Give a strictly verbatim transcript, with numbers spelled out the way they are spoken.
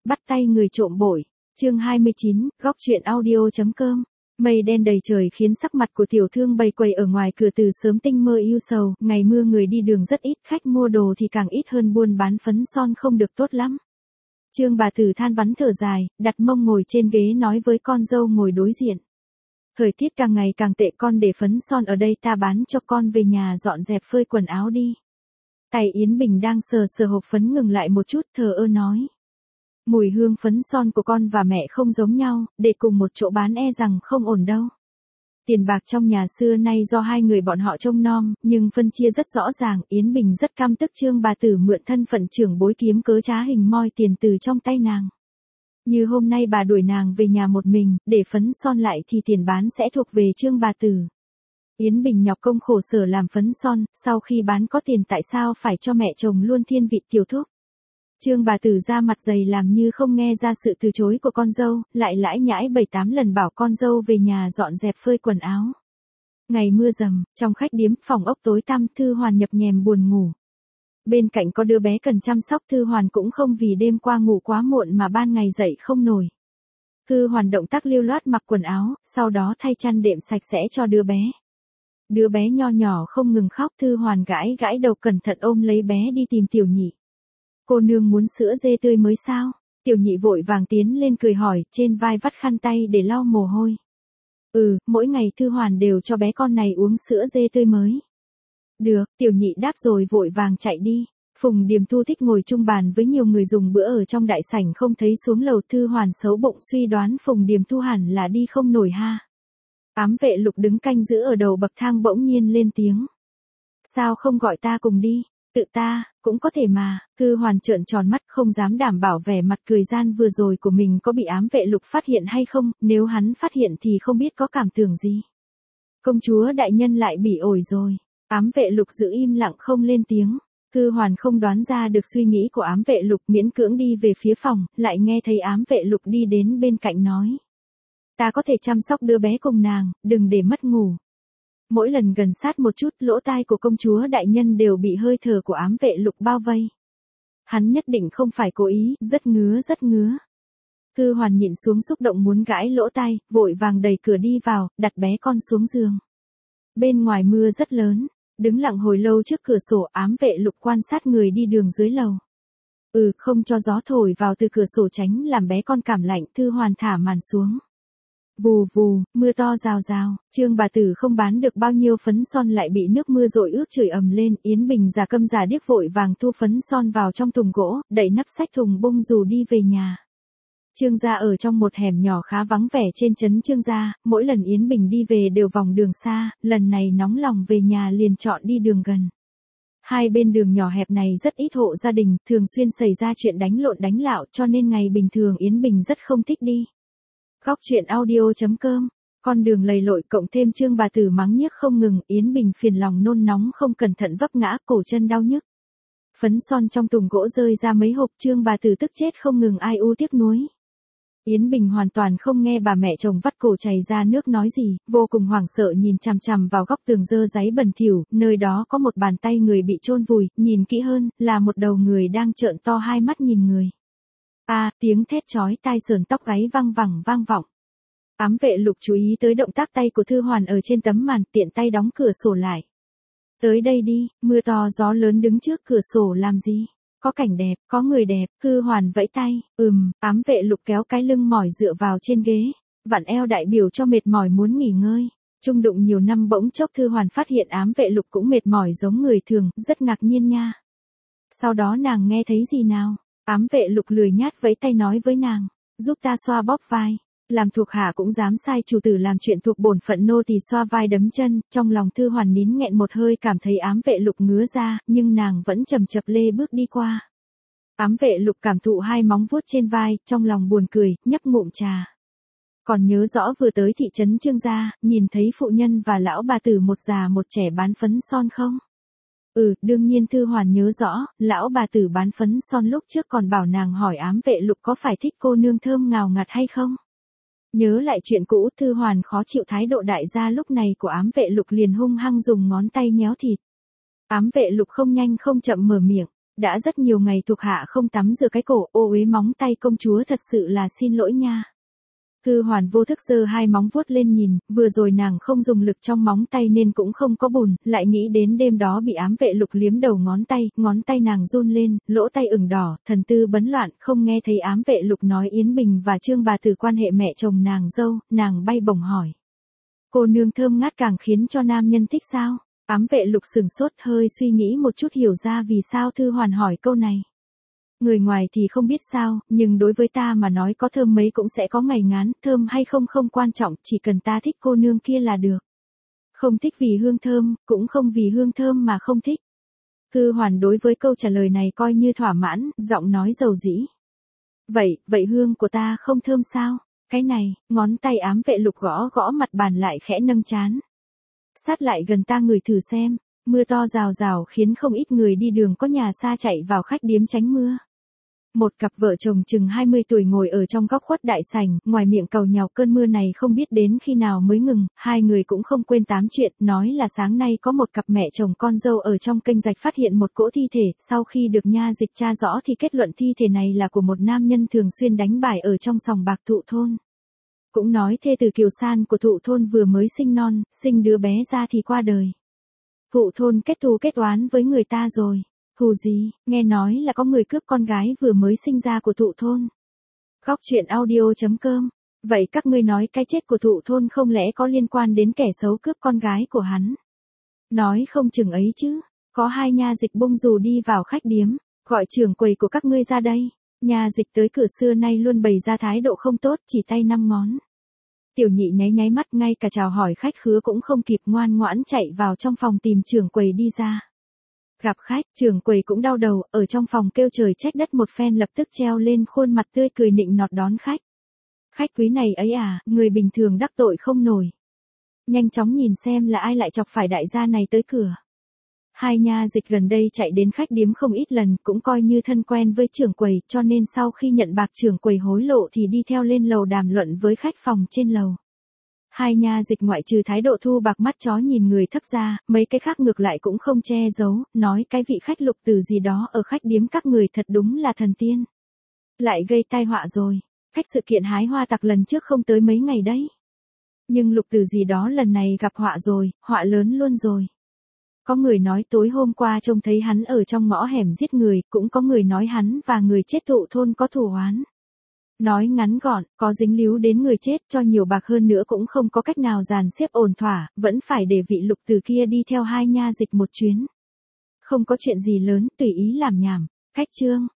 Bắt tay người trộm bội. Chương hai mươi chín, góc truyện audio.com. Mây đen đầy trời khiến sắc mặt của tiểu thương bày quầy ở ngoài cửa từ sớm tinh mơ ưu sầu, ngày mưa người đi đường rất ít, khách mua đồ thì càng ít hơn, buôn bán phấn son không được tốt lắm. Trương bà tử than vắn thở dài, đặt mông ngồi trên ghế nói với con dâu ngồi đối diện. Thời tiết càng ngày càng tệ, con để phấn son ở đây ta bán cho con về nhà dọn dẹp phơi quần áo đi. Tay Yến Bình đang sờ sờ hộp phấn ngừng lại một chút, thờ ơ nói. Mùi hương phấn son của con và mẹ không giống nhau, để cùng một chỗ bán e rằng không ổn đâu. Tiền bạc trong nhà xưa nay do hai người bọn họ trông nom, nhưng phân chia rất rõ ràng. Yến Bình rất căm tức Trương bà tử mượn thân phận trưởng bối kiếm cớ trá hình moi tiền từ trong tay nàng. Như hôm nay bà đuổi nàng về nhà một mình, để phấn son lại thì tiền bán sẽ thuộc về Trương bà tử. Yến Bình nhọc công khổ sở làm phấn son, sau khi bán có tiền tại sao phải cho mẹ chồng luôn thiên vị tiểu thúc. Trương bà tử ra mặt dày làm như không nghe ra sự từ chối của con dâu, lại lãi nhãi bảy tám lần bảo con dâu về nhà dọn dẹp phơi quần áo. Ngày mưa rầm, trong khách điếm, phòng ốc tối tăm, Thư Hoàn nhập nhèm buồn ngủ. Bên cạnh có đứa bé cần chăm sóc, Thư Hoàn cũng không vì đêm qua ngủ quá muộn mà ban ngày dậy không nổi. Thư Hoàn động tác lưu loát mặc quần áo, sau đó thay chăn đệm sạch sẽ cho đứa bé. Đứa bé nho nhỏ không ngừng khóc, Thư Hoàn gãi gãi đầu cẩn thận ôm lấy bé đi tìm Tiểu Nhị. Cô nương muốn sữa dê tươi mới sao? Tiểu Nhị vội vàng tiến lên cười hỏi, trên vai vắt khăn tay để lau mồ hôi. Ừ, mỗi ngày Thư Hoàn đều cho bé con này uống sữa dê tươi mới. Được, Tiểu Nhị đáp rồi vội vàng chạy đi. Phùng Điềm Thu thích ngồi chung bàn với nhiều người dùng bữa ở trong đại sảnh không thấy xuống lầu. Thư Hoàn xấu bụng suy đoán Phùng Điềm Thu hẳn là đi không nổi ha. Ám vệ Lục đứng canh giữ ở đầu bậc thang bỗng nhiên lên tiếng. Sao không gọi ta cùng đi? Tự ta, cũng có thể mà. Thư Hoàn trợn tròn mắt không dám đảm bảo vẻ mặt cười gian vừa rồi của mình có bị ám vệ Lục phát hiện hay không, nếu hắn phát hiện thì không biết có cảm tưởng gì. Công chúa đại nhân lại bị ổi rồi. Ám vệ Lục giữ im lặng không lên tiếng. Thư Hoàn không đoán ra được suy nghĩ của ám vệ Lục, miễn cưỡng đi về phía phòng, lại nghe thấy ám vệ Lục đi đến bên cạnh nói. Ta có thể chăm sóc đứa bé cùng nàng, đừng để mất ngủ. Mỗi lần gần sát một chút, lỗ tai của công chúa đại nhân đều bị hơi thở của ám vệ Lục bao vây. Hắn nhất định không phải cố ý, rất ngứa rất ngứa. Thư Hoàn nhịn xuống xúc động muốn gãi lỗ tai, vội vàng đẩy cửa đi vào, đặt bé con xuống giường. Bên ngoài mưa rất lớn, đứng lặng hồi lâu trước cửa sổ, ám vệ Lục quan sát người đi đường dưới lầu. Ừ, không cho gió thổi vào từ cửa sổ tránh làm bé con cảm lạnh. Thư Hoàn thả màn xuống. Vù vù, mưa to rào rào, Trương bà tử không bán được bao nhiêu phấn son lại bị nước mưa dội ướt chửi ầm lên. Yến Bình già câm già điếc vội vàng thu phấn son vào trong thùng gỗ, đậy nắp xách thùng bung dù đi về nhà. Trương gia ở trong một hẻm nhỏ khá vắng vẻ trên trấn Trương gia, mỗi lần Yến Bình đi về đều vòng đường xa, lần này nóng lòng về nhà liền chọn đi đường gần. Hai bên đường nhỏ hẹp này rất ít hộ gia đình, thường xuyên xảy ra chuyện đánh lộn đánh lạo, cho nên ngày bình thường Yến Bình rất không thích đi. Góc truyện audio.com. Con đường lầy lội cộng thêm Trương bà tử mắng nhiếc không ngừng, Yến Bình phiền lòng nôn nóng không cẩn thận vấp ngã, cổ chân đau nhức. Phấn son trong thùng gỗ rơi ra mấy hộp, Trương bà tử tức chết không ngừng ai u tiếc nuối. Yến Bình hoàn toàn không nghe bà mẹ chồng vắt cổ chảy ra nước nói gì, vô cùng hoảng sợ nhìn chằm chằm vào góc tường dơ dáy bẩn thỉu, nơi đó có một bàn tay người bị chôn vùi, nhìn kỹ hơn, là một đầu người đang trợn to hai mắt nhìn người. A, à, tiếng thét chói tai sờn tóc gáy vang vẳng vang vọng. Ám vệ Lục chú ý tới động tác tay của Thư Hoàn ở trên tấm màn, tiện tay đóng cửa sổ lại. Tới đây đi, mưa to gió lớn đứng trước cửa sổ làm gì? Có cảnh đẹp, có người đẹp. Thư Hoàn vẫy tay, ừm, ám vệ Lục kéo cái lưng mỏi dựa vào trên ghế, vặn eo đại biểu cho mệt mỏi muốn nghỉ ngơi. Chung đụng nhiều năm bỗng chốc Thư Hoàn phát hiện ám vệ Lục cũng mệt mỏi giống người thường, rất ngạc nhiên nha. Sau đó nàng nghe thấy gì nào? Ám vệ Lục lười nhát vẫy tay nói với nàng, giúp ta xoa bóp vai. Làm thuộc hạ cũng dám sai chủ tử làm chuyện thuộc bổn phận, nô tỳ xoa vai đấm chân. Trong lòng Thư Hoàn nín nghẹn một hơi, cảm thấy ám vệ Lục ngứa ra, nhưng nàng vẫn chậm chập lê bước đi qua. Ám vệ Lục cảm thụ hai móng vuốt trên vai, trong lòng buồn cười, nhấp ngụm trà. Còn nhớ rõ vừa tới thị trấn Trương gia, nhìn thấy phụ nhân và lão bà tử một già một trẻ bán phấn son không? Ừ, đương nhiên Thư Hoàn nhớ rõ, lão bà tử bán phấn son lúc trước còn bảo nàng hỏi ám vệ Lục có phải thích cô nương thơm ngào ngạt hay không. Nhớ lại chuyện cũ, Thư Hoàn khó chịu thái độ đại gia lúc này của ám vệ Lục liền hung hăng dùng ngón tay nhéo thịt. Ám vệ Lục không nhanh không chậm mở miệng, Đã rất nhiều ngày thuộc hạ không tắm rửa cái cổ, ô uế móng tay công chúa thật sự là xin lỗi nha. Thư Hoàn vô thức giơ hai móng vuốt lên nhìn, vừa rồi nàng không dùng lực trong móng tay nên cũng không có bùn, lại nghĩ đến đêm đó bị ám vệ Lục liếm đầu ngón tay, ngón tay nàng run lên, lỗ tay ửng đỏ, thần tư bấn loạn, không nghe thấy ám vệ Lục nói Yến Bình và Trương bà tử quan hệ mẹ chồng nàng dâu, nàng bay bổng hỏi. Cô nương thơm ngát càng khiến cho nam nhân thích sao? Ám vệ Lục sừng sốt hơi suy nghĩ một chút hiểu ra vì sao Thư Hoàn hỏi câu này. Người ngoài thì không biết sao, nhưng đối với ta mà nói có thơm mấy cũng sẽ có ngày ngán, thơm hay không không quan trọng, chỉ cần ta thích cô nương kia là được. Không thích vì hương thơm, cũng không vì hương thơm mà không thích. Thư Hoàn đối với câu trả lời này coi như thỏa mãn, giọng nói dầu dĩ. Vậy, vậy hương của ta không thơm sao? Cái này, ngón tay ám vệ Lục gõ gõ mặt bàn lại khẽ nâng trán. Sát lại gần ta ngửi thử xem, mưa to rào rào khiến không ít người đi đường có nhà xa chạy vào khách điếm tránh mưa. Một cặp vợ chồng chừng hai mươi tuổi ngồi ở trong góc khuất đại sảnh, ngoài miệng càu nhàu cơn mưa này không biết đến khi nào mới ngừng, hai người cũng không quên tám chuyện, nói là sáng nay có một cặp mẹ chồng con dâu ở trong kênh rạch phát hiện một cỗ thi thể, sau khi được nha dịch tra rõ thì kết luận thi thể này là của một nam nhân thường xuyên đánh bài ở trong sòng bạc Thụ thôn. Cũng nói thê tử Kiều San của Thụ thôn vừa mới sinh non, sinh đứa bé ra thì qua đời. Thụ thôn kết thù kết oán với người ta rồi. Hù gì, nghe nói là có người cướp con gái vừa mới sinh ra của Thụ thôn. Góc chuyện audio chấm com. Vậy các ngươi nói cái chết của Thụ thôn không lẽ có liên quan đến kẻ xấu cướp con gái của hắn? Nói không chừng ấy chứ. Có hai nha dịch bông dù đi vào khách điếm, gọi trưởng quầy của các ngươi ra đây. Nha dịch tới cửa xưa nay luôn bày ra thái độ không tốt, chỉ tay năm ngón. Tiểu nhị nháy nháy mắt, ngay cả chào hỏi khách khứa cũng không kịp, ngoan ngoãn chạy vào trong phòng tìm trưởng quầy đi ra. Gặp khách, trưởng quầy cũng đau đầu, ở trong phòng kêu trời trách đất một phen lập tức treo lên khuôn mặt tươi cười nịnh nọt đón khách. Khách quý này ấy à, người bình thường đắc tội không nổi. Nhanh chóng nhìn xem là ai lại chọc phải đại gia này tới cửa. Hai nha dịch gần đây chạy đến khách điếm không ít lần, cũng coi như thân quen với trưởng quầy, cho nên sau khi nhận bạc trưởng quầy hối lộ thì đi theo lên lầu đàm luận với khách phòng trên lầu. Hai nha dịch ngoại trừ thái độ thu bạc mắt chó nhìn người thấp ra, mấy cái khác ngược lại cũng không che giấu, nói cái vị khách Lục Tử gì đó ở khách điếm các người thật đúng là thần tiên. Lại gây tai họa rồi, cách sự kiện hái hoa tặc lần trước không tới mấy ngày đấy. Nhưng Lục Tử gì đó lần này gặp họa rồi, họa lớn luôn rồi. Có người nói tối hôm qua trông thấy hắn ở trong ngõ hẻm giết người, cũng có người nói hắn và người chết Thụ thôn có thù oán. Nói ngắn gọn, có dính líu đến người chết, cho nhiều bạc hơn nữa cũng không có cách nào dàn xếp ổn thỏa, vẫn phải để vị Lục Tử kia đi theo hai nha dịch một chuyến. Không có chuyện gì lớn, tùy ý làm nhảm. Cách chương